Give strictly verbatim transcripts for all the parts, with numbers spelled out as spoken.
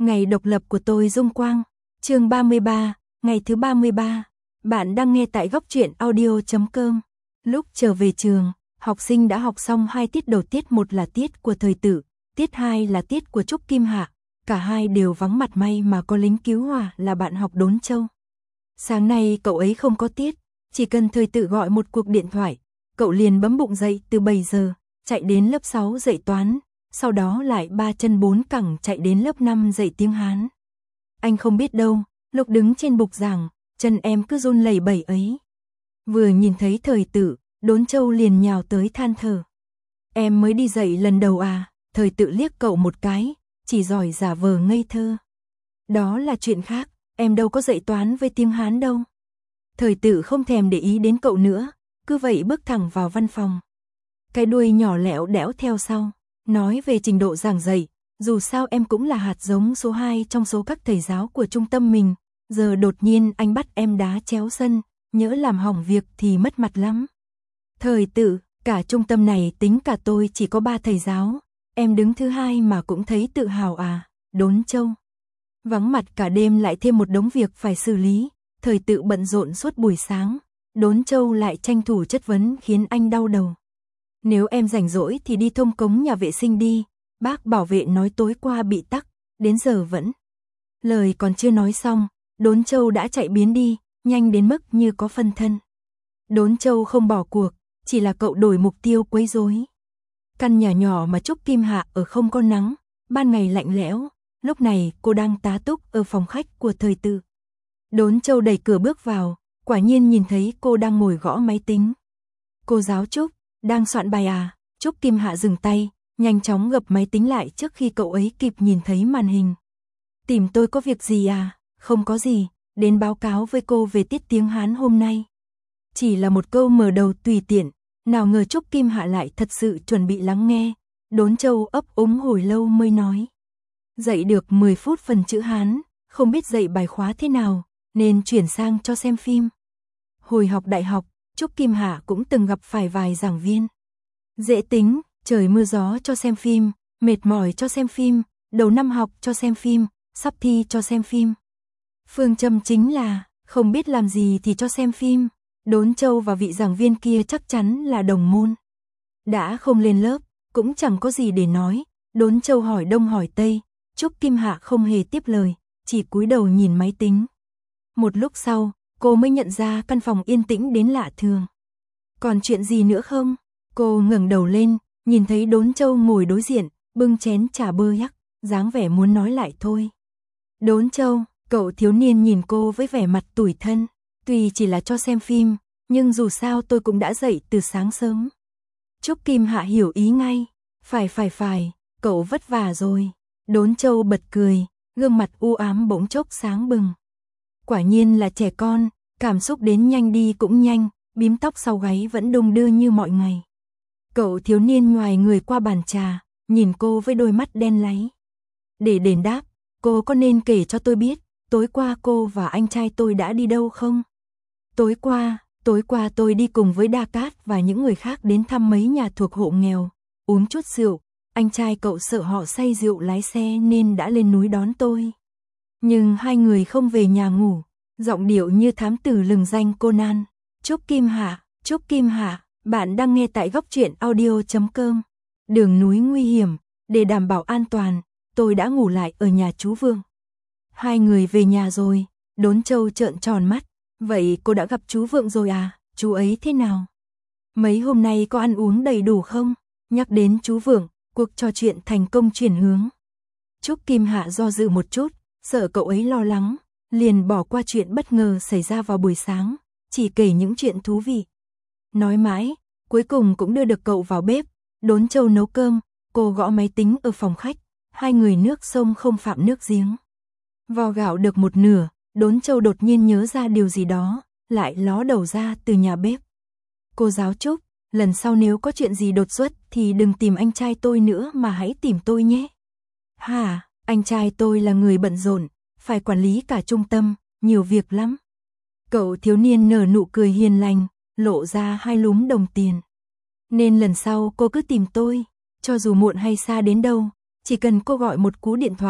Ngày độc lập của tôi Dung Quang, chương ba mươi ba, ngày thứ ba mươi ba. Bạn đang nghe tại góc truyện audio chấm com. Lúc trở về trường, học sinh đã học xong hai tiết đầu, tiết một là tiết của thời tự, tiết hai là tiết của Trúc Kim Hạ. Cả hai đều vắng mặt, may mà có lính cứu hỏa là bạn học Đốn Châu. Sáng nay cậu ấy không có tiết, chỉ cần thời tự gọi một cuộc điện thoại, cậu liền bấm bụng dậy từ bảy giờ, chạy đến lớp sáu dạy toán, sau đó lại ba chân bốn cẳng chạy đến lớp năm dạy tiếng Hán. Anh không biết đâu, lúc đứng trên bục giảng, chân em cứ run lẩy bẩy ấy. Vừa nhìn thấy thời tự, Đốn Châu liền nhào tới than thở. Em mới đi dạy lần đầu à? Thời tự liếc cậu một cái, chỉ giỏi giả vờ ngây thơ. Đó là chuyện khác, em đâu có dạy toán với tiếng Hán đâu. Thời tự không thèm để ý đến cậu nữa, cứ vậy bước thẳng vào văn phòng. Cái đuôi nhỏ lẻo đẽo theo sau, nói về trình độ giảng dạy, dù sao em cũng là hạt giống số hai trong số các thầy giáo của trung tâm mình, giờ đột nhiên anh bắt em đá chéo sân, nhỡ làm hỏng việc thì mất mặt lắm. Thời tự, cả trung tâm này tính cả tôi chỉ có ba thầy giáo, em đứng thứ hai mà cũng thấy tự hào à? Đốn Châu. Vắng mặt cả đêm lại thêm một đống việc phải xử lý, thời tự bận rộn suốt buổi sáng, Đốn Châu lại tranh thủ chất vấn khiến anh đau đầu. Nếu em rảnh rỗi thì đi thông cống nhà vệ sinh đi, bác bảo vệ nói tối qua bị tắc, đến giờ vẫn. Lời còn chưa nói xong, Đốn Châu đã chạy biến đi, nhanh đến mức như có phân thân. Đốn Châu không bỏ cuộc, chỉ là cậu đổi mục tiêu quấy rối. Căn nhà nhỏ mà Trúc Kim Hạ ở không có nắng, ban ngày lạnh lẽo, lúc này cô đang tá túc ở phòng khách của thời tự. Đốn Châu đẩy cửa bước vào, quả nhiên nhìn thấy cô đang ngồi gõ máy tính. Cô giáo Trúc, đang soạn bài à? Trúc Kim Hạ dừng tay, nhanh chóng gập máy tính lại trước khi cậu ấy kịp nhìn thấy màn hình. Tìm tôi có việc gì à? Không có gì, đến báo cáo với cô về tiết tiếng Hán hôm nay. Chỉ là một câu mở đầu tùy tiện, nào ngờ Trúc Kim Hạ lại thật sự chuẩn bị lắng nghe. Đốn Châu ấp úng hồi lâu mới nói. Dạy được mười phút phần chữ Hán, không biết dạy bài khóa thế nào, nên chuyển sang cho xem phim. Hồi học đại học, Trúc Kim Hạ cũng từng gặp phải vài giảng viên. Dễ tính, trời mưa gió cho xem phim, mệt mỏi cho xem phim, đầu năm học cho xem phim, sắp thi cho xem phim. Phương châm chính là, không biết làm gì thì cho xem phim. Đốn Châu và vị giảng viên kia chắc chắn là đồng môn. Đã không lên lớp, cũng chẳng có gì để nói, Đốn Châu hỏi đông hỏi tây, Trúc Kim Hạ không hề tiếp lời, chỉ cúi đầu nhìn máy tính. Một lúc sau, cô mới nhận ra căn phòng yên tĩnh đến lạ thường. Còn chuyện gì nữa không? Cô ngẩng đầu lên, nhìn thấy Đốn Châu ngồi đối diện, bưng chén trà bơ nhắc, dáng vẻ muốn nói lại thôi. Đốn Châu, cậu thiếu niên nhìn cô với vẻ mặt tủi thân. Tuy chỉ là cho xem phim, nhưng dù sao tôi cũng đã dậy từ sáng sớm. Trúc Kim Hạ hiểu ý ngay. Phải phải phải, cậu vất vả rồi. Đốn Châu bật cười, gương mặt u ám bỗng chốc sáng bừng. Quả nhiên là trẻ con, cảm xúc đến nhanh đi cũng nhanh, bím tóc sau gáy vẫn đung đưa như mọi ngày. Cậu thiếu niên ngoài người qua bàn trà, nhìn cô với đôi mắt đen láy. Để đền đáp, cô có nên kể cho tôi biết, tối qua cô và anh trai tôi đã đi đâu không? Tối qua, tối qua tôi đi cùng với Đa Cát và những người khác đến thăm mấy nhà thuộc hộ nghèo, uống chút rượu, anh trai cậu sợ họ say rượu lái xe nên đã lên núi đón tôi. Nhưng hai người không về nhà ngủ, giọng điệu như thám tử lừng danh Conan. Trúc Kim Hạ, Trúc Kim Hạ, bạn đang nghe tại góc truyện audio chấm com. Đường núi nguy hiểm, để đảm bảo an toàn, tôi đã ngủ lại ở nhà chú Vương. Hai người về nhà rồi, Đốn Châu trợn tròn mắt. Vậy cô đã gặp chú Vượng rồi à? Chú ấy thế nào? Mấy hôm nay có ăn uống đầy đủ không? Nhắc đến chú Vượng, cuộc trò chuyện thành công chuyển hướng. Trúc Kim Hạ do dự một chút, sợ cậu ấy lo lắng, liền bỏ qua chuyện bất ngờ xảy ra vào buổi sáng, chỉ kể những chuyện thú vị. Nói mãi, cuối cùng cũng đưa được cậu vào bếp. Đốn Châu nấu cơm, cô gõ máy tính ở phòng khách, hai người nước sông không phạm nước giếng. Vo gạo được một nửa, Đốn Châu đột nhiên nhớ ra điều gì đó, lại ló đầu ra từ nhà bếp. Cô giáo Trúc, lần sau nếu có chuyện gì đột xuất thì đừng tìm anh trai tôi nữa mà hãy tìm tôi nhé. Hả, anh trai tôi là người bận rộn, phải quản lý cả trung tâm, nhiều việc lắm. Cậu thiếu niên nở nụ cười hiền lành, lộ ra hai lúm đồng tiền. Nên lần sau cô cứ tìm tôi, cho dù muộn hay xa đến đâu, chỉ cần cô gọi một cú điện thoại,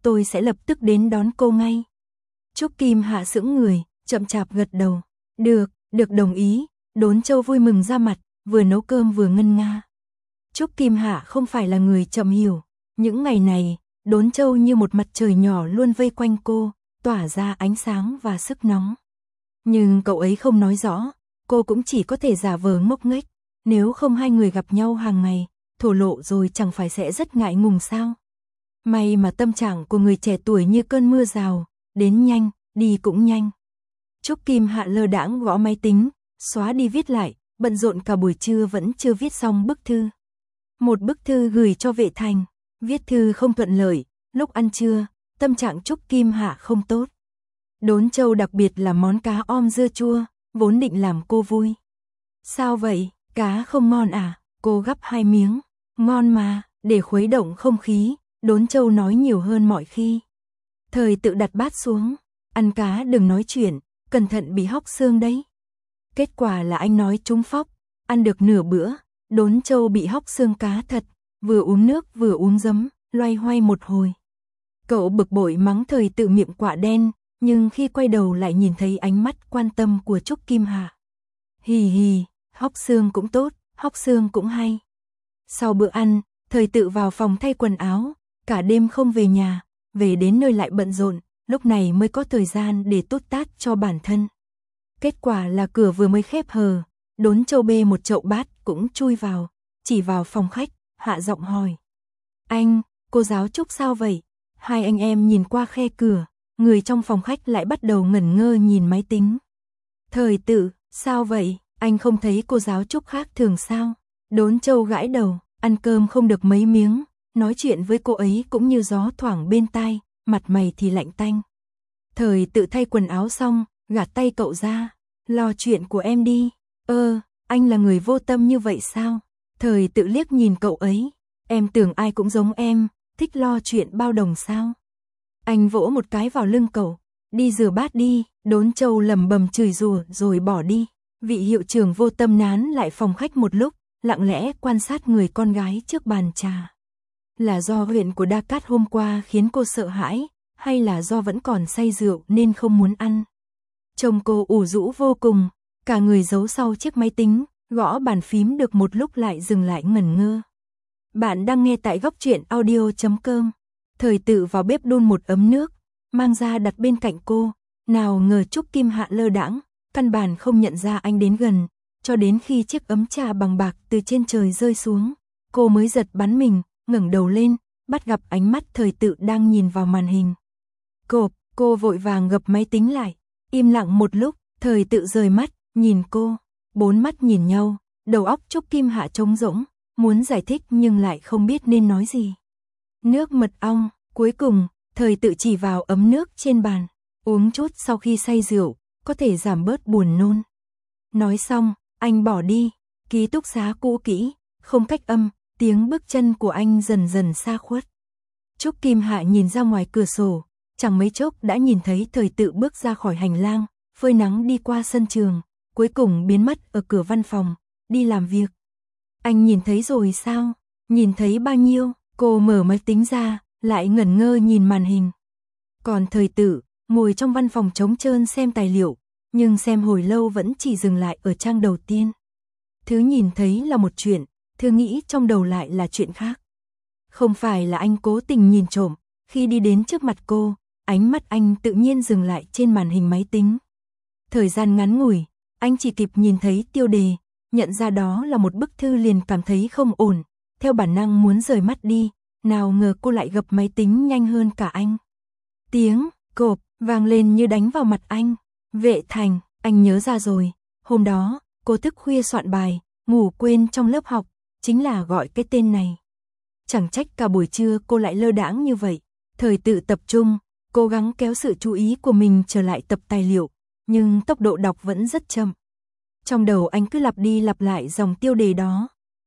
tôi sẽ lập tức đến đón cô ngay. Trúc Kim Hạ sững người, chậm chạp gật đầu. Được, được đồng ý. Đốn Châu vui mừng ra mặt, vừa nấu cơm vừa ngân nga. Trúc Kim Hạ không phải là người chậm hiểu. Những ngày này, Đốn Châu như một mặt trời nhỏ luôn vây quanh cô, tỏa ra ánh sáng và sức nóng. Nhưng cậu ấy không nói rõ, cô cũng chỉ có thể giả vờ ngốc nghếch. Nếu không hai người gặp nhau hàng ngày, thổ lộ rồi chẳng phải sẽ rất ngại ngùng sao. May mà tâm trạng của người trẻ tuổi như cơn mưa rào, đến nhanh, đi cũng nhanh. Trúc Kim Hạ lơ đãng gõ máy tính, xóa đi viết lại, bận rộn cả buổi trưa vẫn chưa viết xong bức thư. Một bức thư gửi cho Vệ Thành, viết thư không thuận lợi, lúc ăn trưa, tâm trạng Trúc Kim Hạ không tốt. Đốn Châu đặc biệt là món cá om dưa chua, vốn định làm cô vui. Sao vậy, cá không ngon à? Cô gắp hai miếng. Ngon mà, để khuấy động không khí, Đốn Châu nói nhiều hơn mọi khi. Thời tự đặt bát xuống, ăn cá đừng nói chuyện, cẩn thận bị hóc xương đấy. Kết quả là anh nói trúng phóc, ăn được nửa bữa, Đốn Châu bị hóc xương cá thật, vừa uống nước vừa uống giấm, loay hoay một hồi. Cậu bực bội mắng thời tự miệng quạ đen, nhưng khi quay đầu lại nhìn thấy ánh mắt quan tâm của Trúc Kim Hạ. Hì hì, hóc xương cũng tốt, hóc xương cũng hay. Sau bữa ăn, thời tự vào phòng thay quần áo, cả đêm không về nhà, về đến nơi lại bận rộn, lúc này mới có thời gian để tút tát cho bản thân. Kết quả là cửa vừa mới khép hờ, Đốn Châu bê một chậu bát cũng chui vào, chỉ vào phòng khách, hạ giọng hỏi. Anh, cô giáo Trúc sao vậy? Hai anh em nhìn qua khe cửa, người trong phòng khách lại bắt đầu ngẩn ngơ nhìn máy tính. Thời tự, sao vậy? Anh không thấy cô giáo Trúc khác thường sao? Đốn Châu gãi đầu, ăn cơm không được mấy miếng, nói chuyện với cô ấy cũng như gió thoảng bên tai, mặt mày thì lạnh tanh. Thời tự thay quần áo xong, gạt tay cậu ra, lo chuyện của em đi. Ơ, anh là người vô tâm như vậy sao? Thời tự liếc nhìn cậu ấy, em tưởng ai cũng giống em, thích lo chuyện bao đồng sao? Anh vỗ một cái vào lưng cậu, đi rửa bát đi. Đốn Châu lẩm bẩm chửi rủa rồi bỏ đi. Vị hiệu trưởng vô tâm nán lại phòng khách một lúc, lặng lẽ quan sát người con gái trước bàn trà. Là do huyện của Đa Cát hôm qua khiến cô sợ hãi, hay là do vẫn còn say rượu nên không muốn ăn? Trông cô ủ rũ vô cùng, cả người giấu sau chiếc máy tính, gõ bàn phím được một lúc lại dừng lại ngẩn ngơ. Bạn đang nghe tại góc truyện audio chấm com. Thời tự vào bếp đun một ấm nước, mang ra đặt bên cạnh cô, nào ngờ Trúc Kim Hạ lơ đãng, căn bản không nhận ra anh đến gần, cho đến khi chiếc ấm trà bằng bạc từ trên trời rơi xuống, cô mới giật bắn mình, ngẩng đầu lên, bắt gặp ánh mắt thời tự đang nhìn vào màn hình. Cộp, cô vội vàng gập máy tính lại, im lặng một lúc, thời tự rời mắt, nhìn cô, bốn mắt nhìn nhau, đầu óc Trúc Kim Hạ trống rỗng, muốn giải thích nhưng lại không biết nên nói gì. Nước mật ong, cuối cùng, thời tự chỉ vào ấm nước trên bàn, uống chút sau khi say rượu, có thể giảm bớt buồn nôn. Nói xong, anh bỏ đi, ký túc xá cũ kỹ, không cách âm, tiếng bước chân của anh dần dần xa khuất. Trúc Kim Hạ nhìn ra ngoài cửa sổ, chẳng mấy chốc đã nhìn thấy thời tự bước ra khỏi hành lang, phơi nắng đi qua sân trường, cuối cùng biến mất ở cửa văn phòng, đi làm việc. Anh nhìn thấy rồi sao? Nhìn thấy bao nhiêu? Cô mở máy tính ra, lại ngẩn ngơ nhìn màn hình. Còn thời tự, ngồi trong văn phòng trống trơn xem tài liệu, nhưng xem hồi lâu vẫn chỉ dừng lại ở trang đầu tiên. Thứ nhìn thấy là một chuyện, thứ nghĩ trong đầu lại là chuyện khác. Không phải là anh cố tình nhìn trộm, khi đi đến trước mặt cô, ánh mắt anh tự nhiên dừng lại trên màn hình máy tính. Thời gian ngắn ngủi, anh chỉ kịp nhìn thấy tiêu đề, nhận ra đó là một bức thư liền cảm thấy không ổn, theo bản năng muốn rời mắt đi, nào ngờ cô lại gập máy tính nhanh hơn cả anh. Tiếng cộp vang lên như đánh vào mặt anh. Vệ Thành, anh nhớ ra rồi, hôm đó, cô thức khuya soạn bài, ngủ quên trong lớp học, chính là gọi cái tên này. Chẳng trách cả buổi trưa cô lại lơ đãng như vậy. Thời tự tập trung, cố gắng kéo sự chú ý của mình trở lại tập tài liệu, nhưng tốc độ đọc vẫn rất chậm. Trong đầu anh cứ lặp đi lặp lại dòng tiêu đề đó.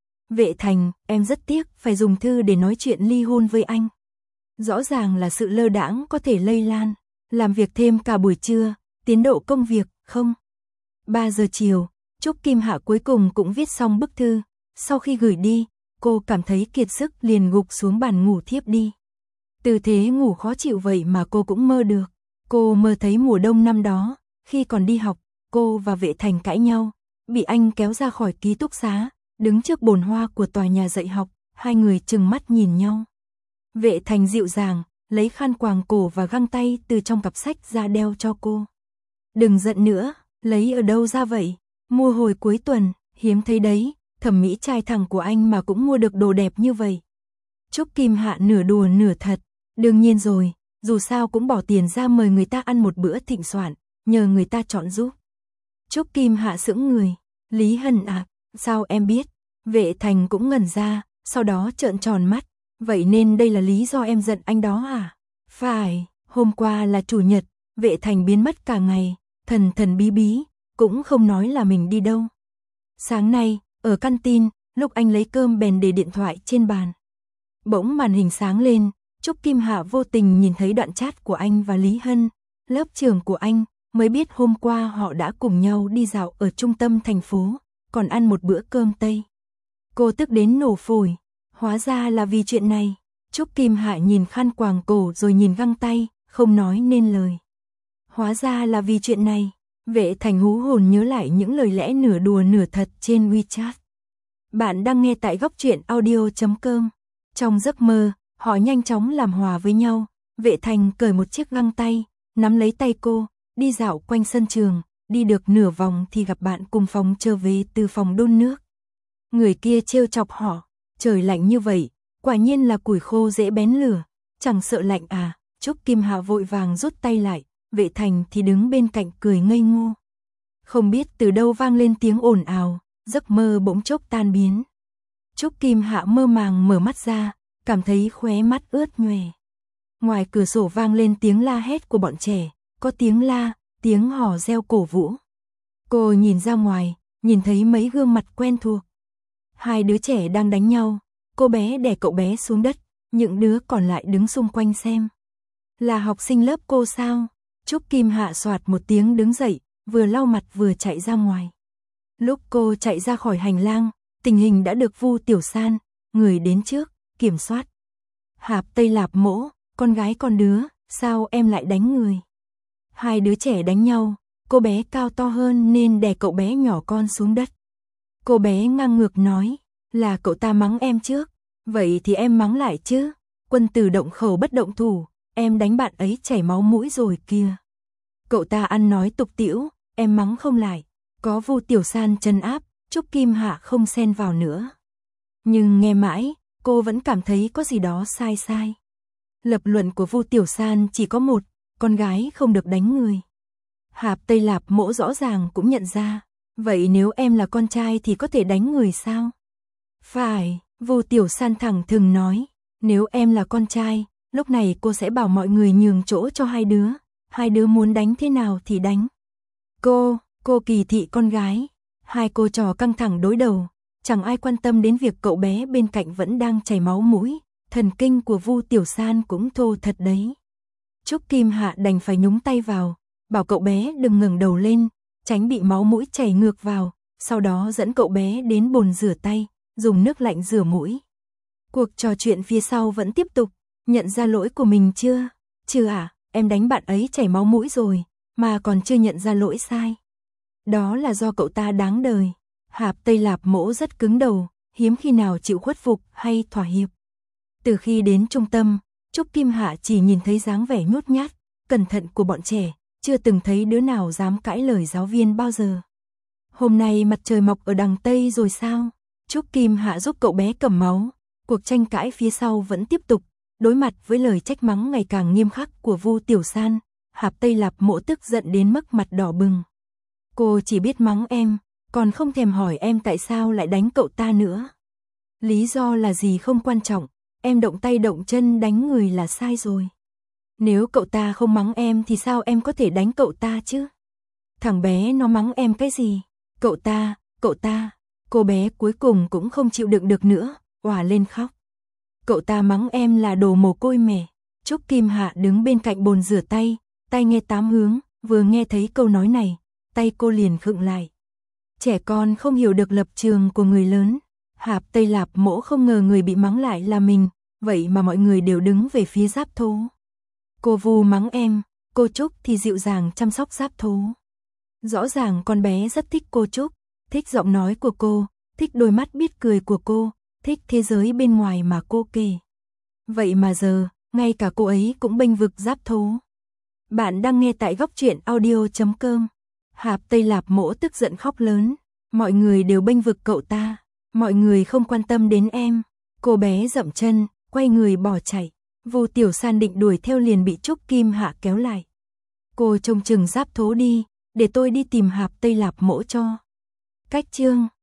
Vệ Thành, em rất tiếc phải dùng thư để nói chuyện ly hôn với anh. Rõ ràng là sự lơ đãng có thể lây lan, làm việc thêm cả buổi trưa, tiến độ công việc, không. ba giờ chiều, Trúc Kim Hạ cuối cùng cũng viết xong bức thư, sau khi gửi đi, cô cảm thấy kiệt sức liền gục xuống bàn ngủ thiếp đi. Tư thế ngủ khó chịu vậy mà cô cũng mơ được. Cô mơ thấy mùa đông năm đó, khi còn đi học, cô và Vệ Thành cãi nhau, bị anh kéo ra khỏi ký túc xá, đứng trước bồn hoa của tòa nhà dạy học, hai người trừng mắt nhìn nhau. Vệ Thành dịu dàng, lấy khăn quàng cổ và găng tay từ trong cặp sách ra đeo cho cô. Đừng giận nữa, lấy ở đâu ra vậy? Mua hồi cuối tuần, hiếm thấy đấy, thẩm mỹ trai thẳng của anh mà cũng mua được đồ đẹp như vậy. Trúc Kim Hạ nửa đùa nửa thật, đương nhiên rồi, dù sao cũng bỏ tiền ra mời người ta ăn một bữa thịnh soạn, nhờ người ta chọn giúp. Trúc Kim Hạ sững người, Lý Hân à, sao em biết? Vệ Thành cũng ngẩn ra, sau đó trợn tròn mắt, vậy nên đây là lý do em giận anh đó à? Phải, hôm qua là chủ nhật, Vệ Thành biến mất cả ngày, thần thần bí bí, cũng không nói là mình đi đâu. Sáng nay, ở căn tin, lúc anh lấy cơm bèn để điện thoại trên bàn. Bỗng màn hình sáng lên, Trúc Kim Hạ vô tình nhìn thấy đoạn chat của anh và Lý Hân, lớp trưởng của anh, mới biết hôm qua họ đã cùng nhau đi dạo ở trung tâm thành phố, còn ăn một bữa cơm Tây. Cô tức đến nổ phổi, hóa ra là vì chuyện này. Trúc Kim Hạ nhìn khăn quàng cổ rồi nhìn găng tay, không nói nên lời. Hóa ra là vì chuyện này. Vệ Thành hú hồn nhớ lại những lời lẽ nửa đùa nửa thật trên WeChat. Bạn đang nghe tại góc truyện audio chấm com. Trong giấc mơ, họ nhanh chóng làm hòa với nhau. Vệ Thành cởi một chiếc găng tay, nắm lấy tay cô, đi dạo quanh sân trường, đi được nửa vòng thì gặp bạn cùng phòng trở về từ phòng đun nước. Người kia trêu chọc họ, trời lạnh như vậy, quả nhiên là củi khô dễ bén lửa, chẳng sợ lạnh à? Trúc Kim Hạ vội vàng rút tay lại, Vệ Thành thì đứng bên cạnh cười ngây ngô. Không biết từ đâu vang lên tiếng ồn ào, giấc mơ bỗng chốc tan biến. Trúc Kim Hạ mơ màng mở mắt ra, cảm thấy khóe mắt ướt nhòe. Ngoài cửa sổ vang lên tiếng la hét của bọn trẻ, có tiếng la, tiếng hò reo cổ vũ. Cô nhìn ra ngoài, nhìn thấy mấy gương mặt quen thuộc. Hai đứa trẻ đang đánh nhau, cô bé đè cậu bé xuống đất, những đứa còn lại đứng xung quanh xem. Là học sinh lớp cô sao? Trúc Kim Hạ soạt một tiếng đứng dậy, vừa lau mặt vừa chạy ra ngoài. Lúc cô chạy ra khỏi hành lang, tình hình đã được Vu Tiểu San, người đến trước, kiểm soát. Hạp Tây Lạp Mỗ, con gái con đứa, sao em lại đánh người? Hai đứa trẻ đánh nhau, cô bé cao to hơn nên đè cậu bé nhỏ con xuống đất. Cô bé ngang ngược nói, là cậu ta mắng em trước, vậy thì em mắng lại chứ. Quân tử động khẩu bất động thủ, em đánh bạn ấy chảy máu mũi rồi kìa. Cậu ta ăn nói tục tĩu, em mắng không lại. Có Vu Tiểu San trấn áp, Trúc Kim Hạ không xen vào nữa. Nhưng nghe mãi, cô vẫn cảm thấy có gì đó sai sai. Lập luận của Vu Tiểu San chỉ có một, con gái không được đánh người. Hạp Tây Lạp Mỗ rõ ràng cũng nhận ra, vậy nếu em là con trai thì có thể đánh người sao? Phải, Vu Tiểu San thẳng thừng nói, nếu em là con trai, lúc này cô sẽ bảo mọi người nhường chỗ cho hai đứa, hai đứa muốn đánh thế nào thì đánh. Cô, cô kỳ thị con gái, hai cô trò căng thẳng đối đầu, chẳng ai quan tâm đến việc cậu bé bên cạnh vẫn đang chảy máu mũi, thần kinh của Vu Tiểu San cũng thô thật đấy. Trúc Kim Hạ đành phải nhúng tay vào, bảo cậu bé đừng ngẩng đầu lên, tránh bị máu mũi chảy ngược vào, sau đó dẫn cậu bé đến bồn rửa tay, dùng nước lạnh rửa mũi. Cuộc trò chuyện phía sau vẫn tiếp tục, nhận ra lỗi của mình chưa? Chưa à, em đánh bạn ấy chảy máu mũi rồi, mà còn chưa nhận ra lỗi sai. Đó là do cậu ta đáng đời. Hạp Tây Lạp Mỗ rất cứng đầu, hiếm khi nào chịu khuất phục hay thỏa hiệp. Từ khi đến trung tâm, Trúc Kim Hạ chỉ nhìn thấy dáng vẻ nhút nhát, cẩn thận của bọn trẻ, chưa từng thấy đứa nào dám cãi lời giáo viên bao giờ. Hôm nay mặt trời mọc ở đằng Tây rồi sao? Trúc Kim Hạ giúp cậu bé cầm máu, cuộc tranh cãi phía sau vẫn tiếp tục, đối mặt với lời trách mắng ngày càng nghiêm khắc của Vu Tiểu San, Hạp Tây Lạp Mỗ tức giận đến mức mặt đỏ bừng. Cô chỉ biết mắng em, còn không thèm hỏi em tại sao lại đánh cậu ta nữa. Lý do là gì không quan trọng, em động tay động chân đánh người là sai rồi. Nếu cậu ta không mắng em thì sao em có thể đánh cậu ta chứ? Thằng bé nó mắng em cái gì? Cậu ta, cậu ta, cô bé cuối cùng cũng không chịu đựng được nữa, òa lên khóc. Cậu ta mắng em là đồ mồ côi mẻ. Trúc Kim Hạ đứng bên cạnh bồn rửa tay, tay nghe tám hướng, vừa nghe thấy câu nói này, tay cô liền khựng lại. Trẻ con không hiểu được lập trường của người lớn. Hạp Tây Lạp Mỗ không ngờ người bị mắng lại là mình, vậy mà mọi người đều đứng về phía Giáp Thố. Cô Vu mắng em, cô Trúc thì dịu dàng chăm sóc Giáp Thố. Rõ ràng con bé rất thích cô Trúc, thích giọng nói của cô, thích đôi mắt biết cười của cô, thích thế giới bên ngoài mà cô kể. Vậy mà giờ, ngay cả cô ấy cũng bênh vực Giáp Thố. Bạn đang nghe tại góc truyện audio chấm com. Hạp Tây Lạp Mỗ tức giận khóc lớn. Mọi người đều bênh vực cậu ta. Mọi người không quan tâm đến em. Cô bé dậm chân, quay người bỏ chạy. Vu Tiểu San định đuổi theo liền bị Trúc Kim Hạ kéo lại. Cô trông chừng Giáp Thố đi, để tôi đi tìm Hạp Tây Lạp Mỗ cho. Cách chương